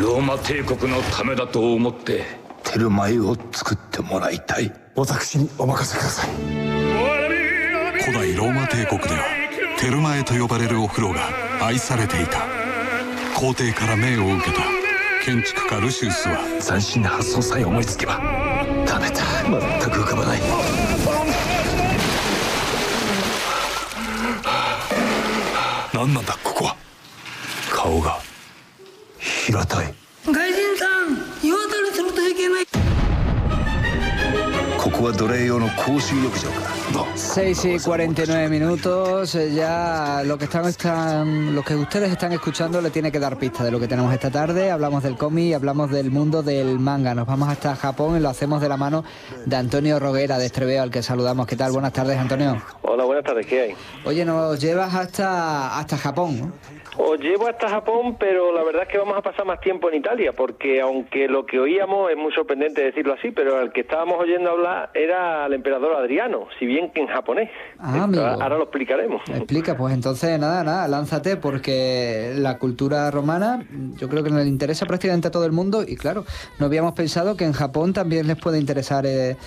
ローマ帝国のためだと思ってテルマエを作ってもらいたい。私にお任せください。 古代ローマ帝国ではテルマエと呼ばれるお風呂が愛されていた。皇帝から命を受けた建築家ルシウスは斬新な発想さえ思いつけば。ダメだ、全く浮かばない。何なんだここは。顔が平たい。 外人さん、湯あたりするといけない。 ここは奴隷用の公衆浴場か。 6:49, ya lo que ustedes están escuchando le tiene que dar pista de lo que tenemos esta tarde. Hablamos del cómic, hablamos del mundo del manga. Nos vamos hasta Japón y lo hacemos de la mano de Antonio Roguera de Estreveo, al que saludamos. ¿Qué tal? Buenas tardes, Antonio. Hola, buenas tardes, ¿qué hay? Oye, nos llevas hasta Japón, ¿no? Os llevo hasta Japón, pero la verdad es que vamos a pasar más tiempo en Italia, porque aunque lo que oíamos es muy sorprendente decirlo así, pero al que estábamos oyendo hablar era el emperador Adriano, si bien que en japonés. Amigo. Ahora lo explicaremos. Explica, pues entonces nada, lánzate, porque la cultura romana yo creo que le interesa prácticamente a todo el mundo y claro, no habíamos pensado que en Japón también les puede interesar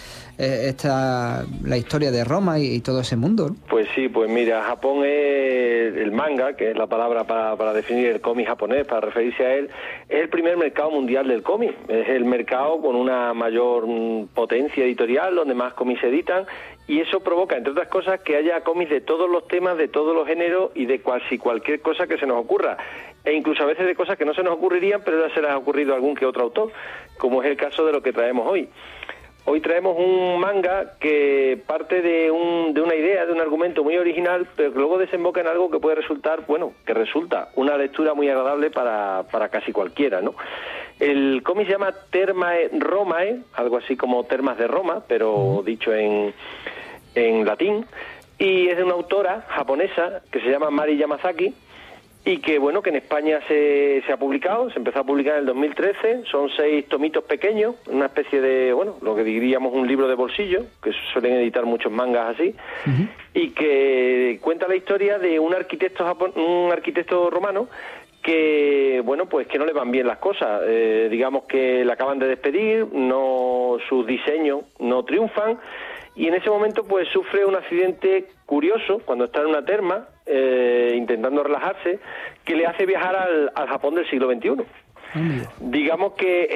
la historia de Roma y todo ese mundo, ¿no? Pues sí, pues mira, Japón es el manga, que es la palabra para definir el cómic japonés, para referirse a él, es el primer mercado mundial del cómic, es el mercado con una mayor potencia editorial, donde más cómics se editan, y eso provoca, entre otras cosas, que haya cómics de todos los temas, de todos los géneros y de cualquier cosa que se nos ocurra, e incluso a veces de cosas que no se nos ocurrirían, pero ya se les ha ocurrido a algún que otro autor, como es el caso de lo que traemos hoy. Hoy traemos un manga que parte de una idea, de un argumento muy original, pero que luego desemboca en algo que puede resultar, que resulta una lectura muy agradable para casi cualquiera, ¿no? El cómic se llama Termae Romae, algo así como Termas de Roma, pero dicho en latín, y es de una autora japonesa que se llama Mari Yamazaki, y que que en España se ha publicado, se empezó a publicar en el 2013, son 6 tomitos pequeños, una especie de, lo que diríamos un libro de bolsillo, que suelen editar muchos mangas así, y que cuenta la historia de un arquitecto romano que, pues que no le van bien las cosas, digamos que le acaban de despedir, sus diseños no triunfan, y en ese momento pues sufre un accidente curioso cuando está en una terma intentando relajarse, que le hace viajar al Japón del siglo XXI. Digamos que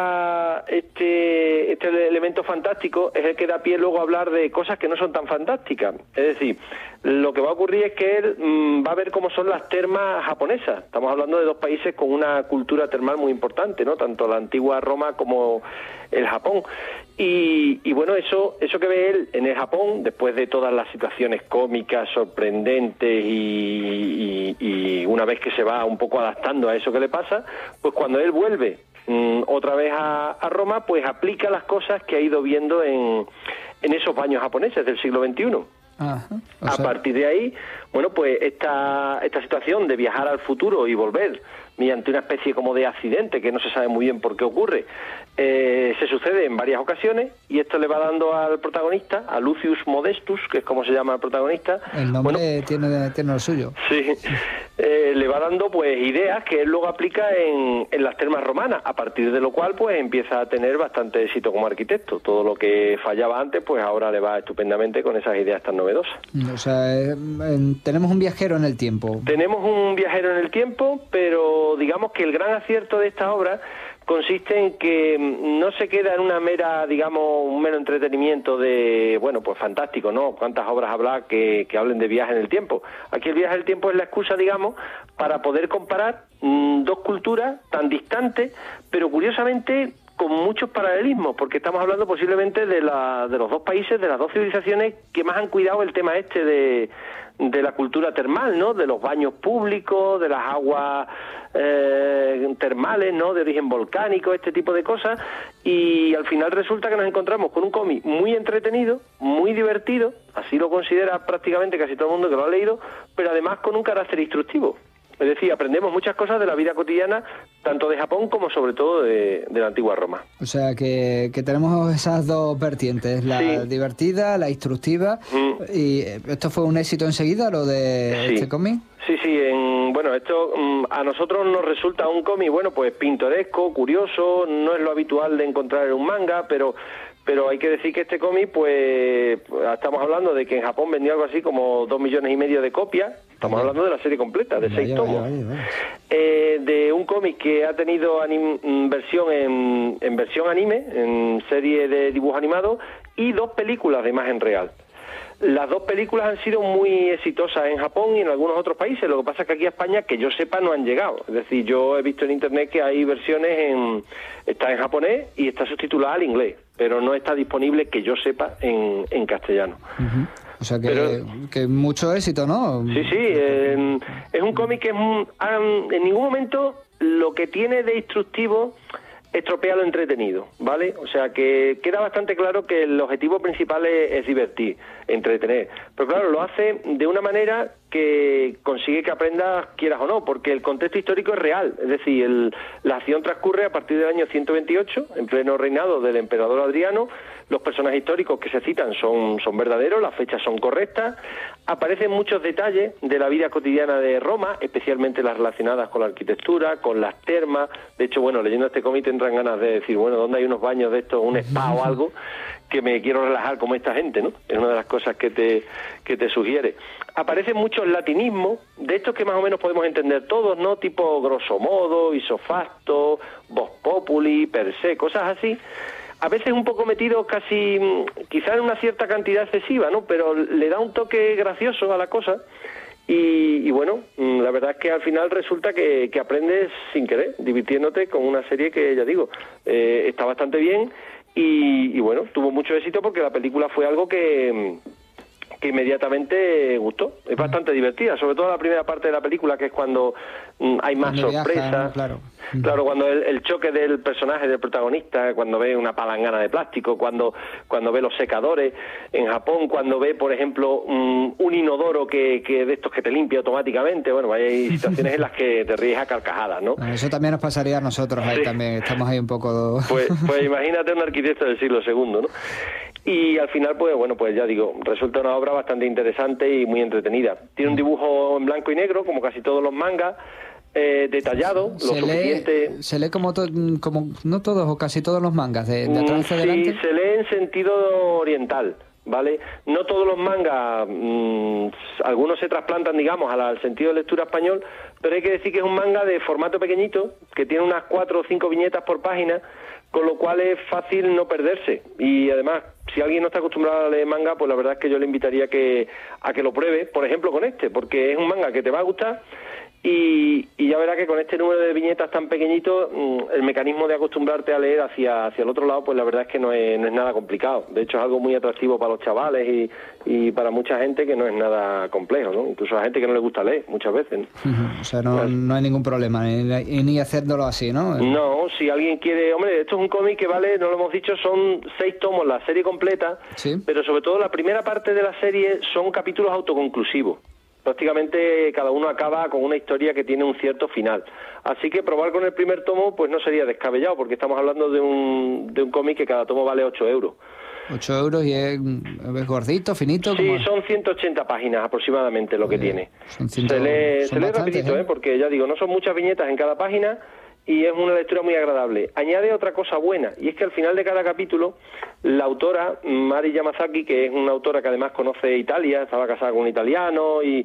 este elemento fantástico es el que da pie luego a hablar de cosas que no son tan fantásticas. Es decir, lo que va a ocurrir es que él va a ver cómo son las termas japonesas. Estamos hablando de 2 países con una cultura termal muy importante, ¿no? Tanto la antigua Roma como el Japón. Y eso que ve él en el Japón, después de todas las situaciones cómicas, sorprendentes y una vez que se va un poco adaptando a eso que le pasa, pues cuando él vuelve otra vez a Roma, pues aplica las cosas que ha ido viendo en esos baños japoneses del siglo XXI. Ajá, a partir de ahí, pues esta situación de viajar al futuro y volver mediante una especie como de accidente que no se sabe muy bien por qué ocurre, se sucede en varias ocasiones, y esto le va dando al protagonista, a Lucius Modestus, que es como se llama el protagonista. El nombre tiene lo suyo. Sí, le va dando pues ideas que él luego aplica en las termas romanas, a partir de lo cual pues empieza a tener bastante éxito como arquitecto. Todo lo que fallaba antes, pues ahora le va estupendamente con esas ideas tan novedosas. O sea, tenemos un viajero en el tiempo. Tenemos un viajero en el tiempo, pero digamos que el gran acierto de esta obra consiste en que no se queda en una mera, digamos, un mero entretenimiento de, pues fantástico, ¿no? ¿Cuántas obras habrá que hablen de viaje en el tiempo? Aquí el viaje en el tiempo es la excusa, digamos, para poder comparar 2 culturas tan distantes, pero curiosamente con muchos paralelismos, porque estamos hablando posiblemente de los 2 países, de las 2 civilizaciones que más han cuidado el tema de la cultura termal, ¿no? De los baños públicos, de las aguas termales, ¿no? De origen volcánico, este tipo de cosas, y al final resulta que nos encontramos con un cómic muy entretenido, muy divertido, así lo considera prácticamente casi todo el mundo que lo ha leído, pero además con un carácter instructivo. Es decir, aprendemos muchas cosas de la vida cotidiana, tanto de Japón como sobre todo de la antigua Roma. O sea, que tenemos esas 2 vertientes, la divertida, la instructiva. ¿Y esto fue un éxito enseguida, lo de este cómic? Sí, bueno, esto a nosotros nos resulta un cómic, bueno, pues pintoresco, curioso, no es lo habitual de encontrar en un manga, pero hay que decir que este cómic, pues estamos hablando de que en Japón vendió algo así como 2,5 millones de copias. Estamos hablando de la serie completa, de 6 tomos. De un cómic que ha tenido versión en versión anime, en serie de dibujo animado, y 2 películas de imagen real. Las 2 películas han sido muy exitosas en Japón y en algunos otros países. Lo que pasa es que aquí a España, que yo sepa, no han llegado. Es decir, yo he visto en internet que hay versiones está en japonés y está subtitulada al inglés, pero no está disponible, que yo sepa, en castellano. O sea que mucho éxito, ¿no? Sí, es un cómic que en ningún momento lo que tiene de instructivo estropea lo entretenido, ¿vale? O sea que queda bastante claro que el objetivo principal es divertir, entretener. Pero claro, lo hace de una manera que consigue que aprendas, quieras o no, porque el contexto histórico es real. Es decir, la acción transcurre a partir del año 128, en pleno reinado del emperador Adriano. Los personajes históricos que se citan son verdaderos, las fechas son correctas. Aparecen muchos detalles de la vida cotidiana de Roma, especialmente las relacionadas con la arquitectura, con las termas. De hecho, bueno, leyendo este cómic tendrán ganas de decir, bueno, ¿dónde hay unos baños de estos, un spa o algo, que me quiero relajar como esta gente, ¿no? Es una de las cosas que te sugiere. Aparecen muchos latinismos, de estos que más o menos podemos entender todos, ¿no? Tipo grosso modo, isofacto, vox populi, per se, cosas así. A veces un poco metido casi, quizás en una cierta cantidad excesiva, ¿no? Pero le da un toque gracioso a la cosa. Y bueno, la verdad es que al final resulta que aprendes sin querer, divirtiéndote con una serie que, ya digo, está bastante bien. Y bueno, tuvo mucho éxito porque la película fue algo que inmediatamente gustó. Es bastante divertida, sobre todo la primera parte de la película, que es cuando hay más sorpresas. Claro, cuando el choque del personaje, del protagonista, cuando ve una palangana de plástico, cuando ve los secadores en Japón, cuando ve, por ejemplo, un inodoro que de estos que te limpia automáticamente. Bueno, hay situaciones en las que te ríes a carcajadas, ¿no? Eso también nos pasaría a nosotros ahí también, estamos ahí un poco... Pues imagínate un arquitecto del siglo II, ¿no? Y al final, pues bueno, pues ya digo, resulta una obra bastante interesante y muy entretenida. Tiene un dibujo en blanco y negro, como casi todos los mangas, detallado, lo suficiente. Se lee como no todos o casi todos los mangas, de atrás hacia adelante. Sí, se lee en sentido oriental, ¿vale? No todos los mangas, algunos se trasplantan, digamos, al sentido de lectura español, pero hay que decir que es un manga de formato pequeñito, que tiene unas 4 o 5 viñetas por página, con lo cual es fácil no perderse. Y además, si alguien no está acostumbrado a leer manga, pues la verdad es que yo le invitaría a que lo pruebe, por ejemplo con este, porque es un manga que te va a gustar. Y ya verás que con este número de viñetas tan pequeñito, el mecanismo de acostumbrarte a leer hacia el otro lado, pues la verdad es que no es nada complicado. De hecho, es algo muy atractivo para los chavales y para mucha gente, que no es nada complejo, ¿no? Incluso a gente que no le gusta leer muchas veces, ¿no? O sea, no hay ningún problema ni haciéndolo así, ¿no? No, si alguien quiere... Hombre, esto es un cómic que vale, no lo hemos dicho, son 6 tomos la serie completa, ¿sí? Pero sobre todo la primera parte de la serie son capítulos autoconclusivos. Prácticamente cada uno acaba con una historia que tiene un cierto final. Así que probar con el primer tomo pues no sería descabellado, porque estamos hablando de un cómic que cada tomo vale 8 euros. 8 euros y es gordito, finito. Sí, son 180 páginas aproximadamente lo que tiene. Se lee rapidito, porque ya digo, no son muchas viñetas en cada página y es una lectura muy agradable. Añade otra cosa buena, y es que al final de cada capítulo, la autora, Mari Yamazaki, que es una autora que además conoce Italia, estaba casada con un italiano y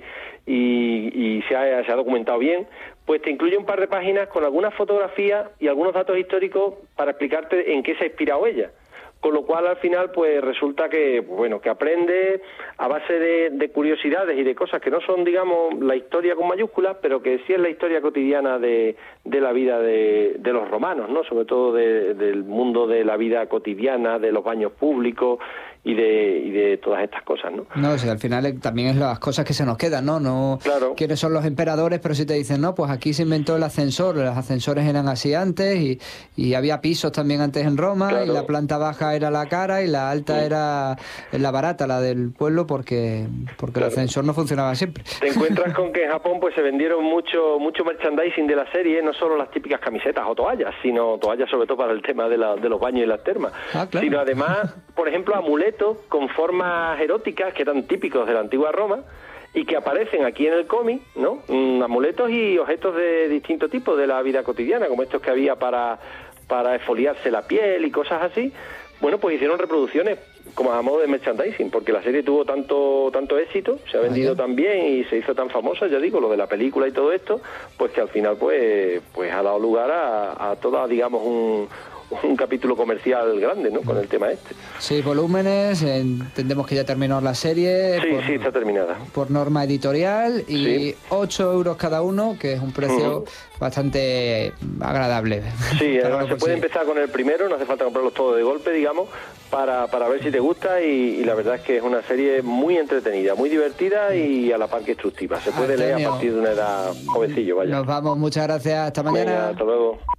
se ha documentado bien, pues te incluye un par de páginas con algunas fotografías y algunos datos históricos para explicarte en qué se ha inspirado ella. Con lo cual, al final, pues resulta que, bueno, que aprende a base de curiosidades y de cosas que no son, digamos, la historia con mayúsculas, pero que sí es la historia cotidiana de la vida de los romanos, ¿no? Sobre todo del mundo de la vida cotidiana, de los baños públicos y de todas estas cosas, ¿no? No, o sea, al final también es las cosas que se nos quedan, ¿no? Claro. ¿Quiénes son los emperadores? Pero si te dicen, no, pues aquí se inventó el ascensor, los ascensores eran así antes y había pisos también antes en Roma, claro. Y la planta baja era la cara y la alta era la barata, la del pueblo, porque claro. El ascensor no funcionaba siempre. Te encuentras con que en Japón pues se vendieron mucho merchandising de la serie, no solo las típicas camisetas o toallas, sino toallas sobre todo para el tema de los baños y las termas, claro. Sino además, por ejemplo, amuletos con formas eróticas que eran típicos de la antigua Roma y que aparecen aquí en el cómic, ¿no? Amuletos y objetos de distintos tipos de la vida cotidiana, como estos que había para exfoliarse la piel y cosas así. Bueno, pues hicieron reproducciones como a modo de merchandising, porque la serie tuvo tanto éxito, se ha vendido tan bien y se hizo tan famosa, ya digo, lo de la película y todo esto, pues que al final pues ha dado lugar a toda, digamos, un capítulo comercial grande, ¿no?, con el tema este. 6 volúmenes, entendemos que ya terminó la serie. Sí, está terminada. Por norma editorial y 8 euros cada uno, que es un precio bastante agradable. Sí, además se puede empezar con el primero, no hace falta comprarlos todos de golpe, digamos, para ver si te gusta y la verdad es que es una serie muy entretenida, muy divertida y a la par que instructiva. Se puede leer a partir de una edad jovencillo, vaya. Nos vamos, muchas gracias, hasta mañana. Venga, hasta luego.